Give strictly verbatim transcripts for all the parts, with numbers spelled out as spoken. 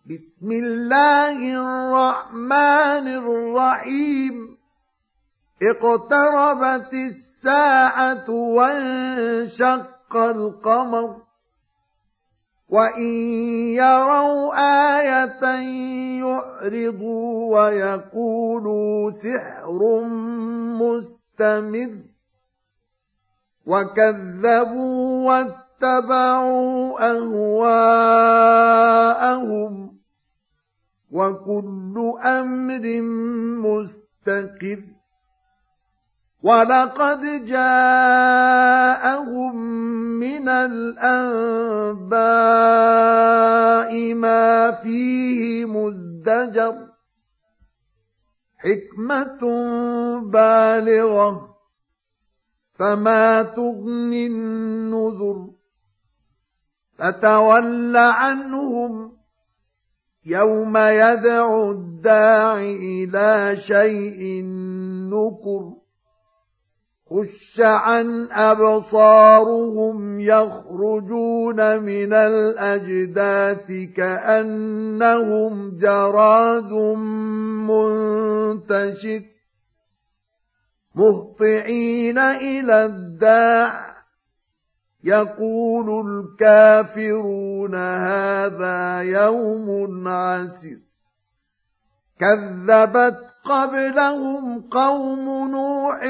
بسم الله الرحمن الرحيم اقتربت الساعة وانشق القمر وإن يروا آية يعرضوا ويقولوا سحر مستمر وكذبوا واتبعوا أهواءهم وكل أمر مستقر ولقد جاءهم من الأنباء ما فيه مزدجر حكمة بالغة فما تغني النذر فتول عنهم يوم يدعو الداع إلى شيء نكر خش عن أبصارهم يخرجون من الأجداث كأنهم جراد منتشر مهطعين إلى الداع يقول الكافرون هذا يوم عسر كذبت قبلهم قوم نوح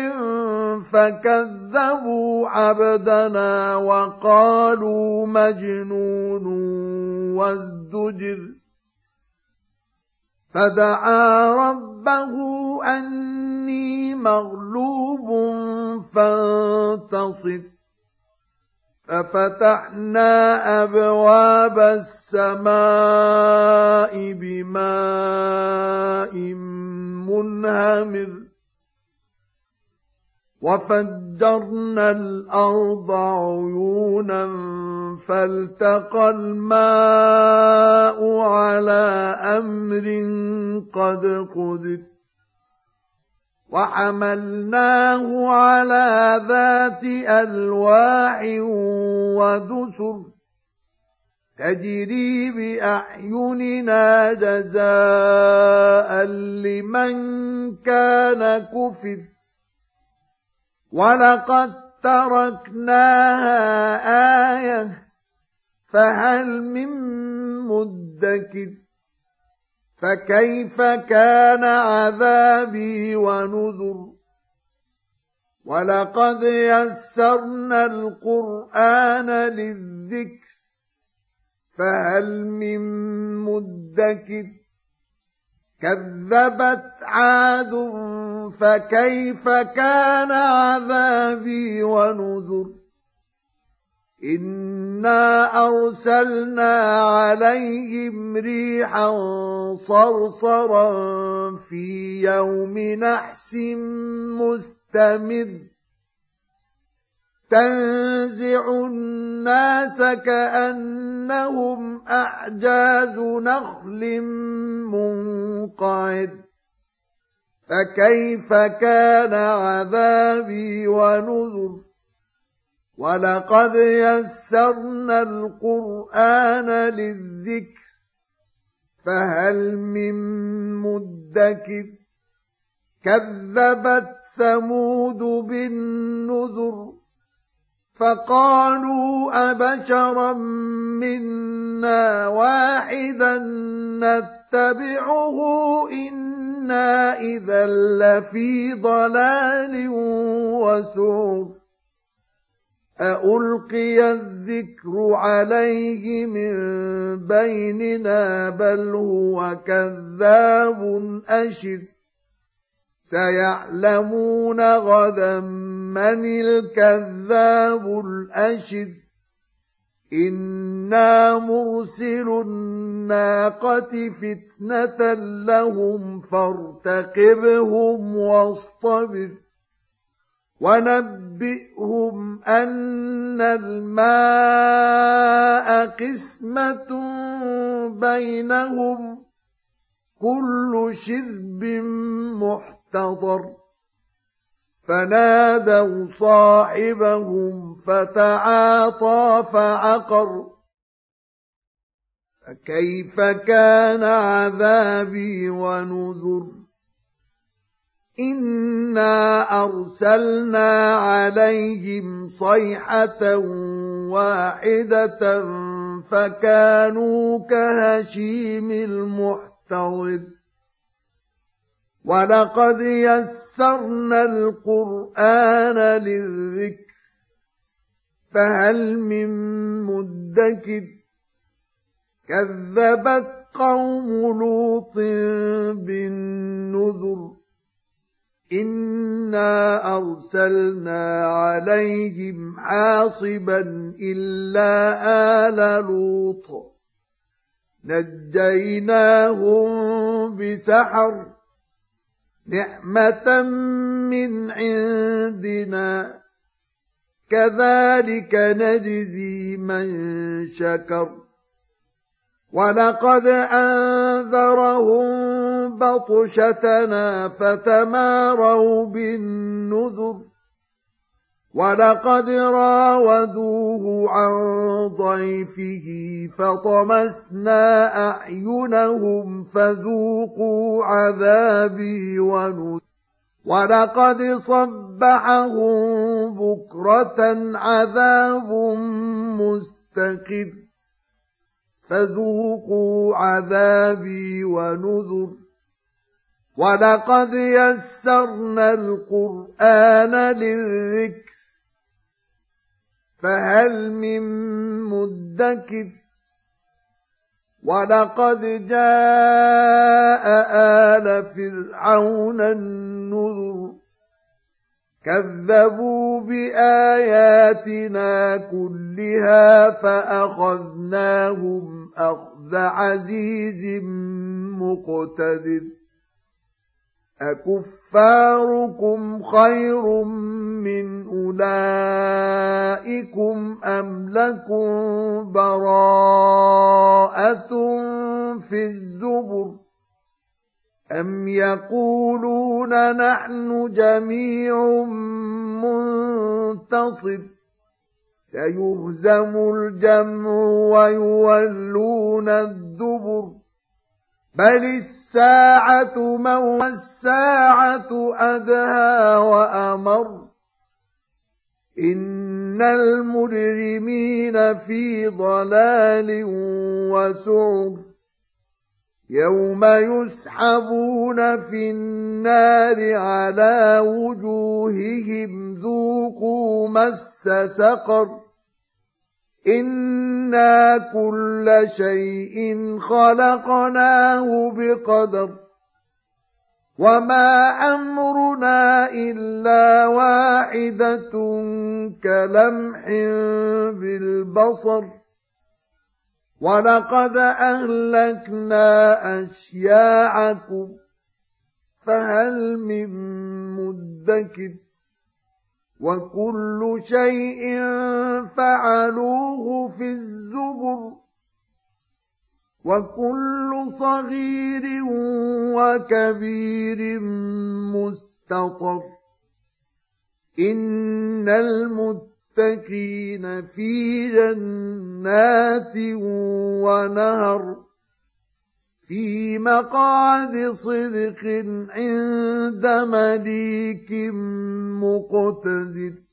فكذبوا عبدنا وقالوا مجنون وازدجر فدعا ربه أني مغلوب فانتصر ففتحنا أبواب السماء بماء منهمر وفجرنا الأرض عيونا فالتقى الماء على أمر قد قدر وحملناه على ذات ألواح ودسر تجري بأعيننا جزاء لمن كان كفر ولقد تركناها آية فهل من مدكر فكيف كان عذابي ونذر ولقد يسرنا القرآن للذكر فهل من مدكر كذبت عاد فكيف كان عذابي ونذر إنا أرسلنا عليهم ريحا صرصرا في يوم نحس مستمر تنزع الناس كأنهم أعجاز نخل منقعر فكيف كان عذابي ونذر ولقد يسرنا القرآن للذكر فهل من مدكر كذبت ثمود بالنذر فقالوا أبشرا منا واحدا نتبعه إنا إذا لفي ضلال وسعر أألقي الذكر عليه من بيننا بل هو كذاب أشر سيعلمون غدا من الكذاب الأشر إنا مرسل الناقة فتنة لهم فارتقبهم واصطبر ونبئهم أن الماء قسمة بينهم كل شرب محتضر فنادوا صاحبهم فتعاطى فعقر فكيف كان عذابي ونذر إنا أرسلنا عليهم صيحة واحدة فكانوا كهشيم المحتضر ولقد يسرنا القرآن للذكر فهل من مدكر كذبت قوم لوط بالنذر إنا أرسلنا عليهم حاصبا إلا آل لوط نجيناهم بسحر نعمة من عندنا كذلك نجزي من شكر ولقد أنذرهم بطشتنا فتماروا بالنذر ولقد راودوه عن ضيفه فطمسنا أعينهم فذوقوا عذابي ونذر ولقد صبحهم بكرة عذاب مستقر فذوقوا عذابي ونذر ولقد يسرنا القرآن للذكر فهل من مدكر ولقد جاء آل فرعون النذر كذبوا بآياتنا كلها فأخذناهم أخذ عزيز مقتدر أكفاركم خير من أولئكم أم لكم براءة في الزبر أم يقولون نحن جميع منتصر سيهزم الجمع ويولون الدبر بل الساعة موعد الساعة أدهى وأمر إن المجرمين في ضلال وسعر يوم يسحبون في النار على وجوههم ذوقوا مس سقر إنا كل شيء خلقناه بقدر وما أمرنا إلا واحدة كلمح بالبصر ولقد أهلكنا أشياعكم فهل من مدكر وكل شيء فعلوه في الزبر وكل صغير وكبير مستطر إن المتقين في جنات ونهر في مقعد صدق عند مليك مقتدر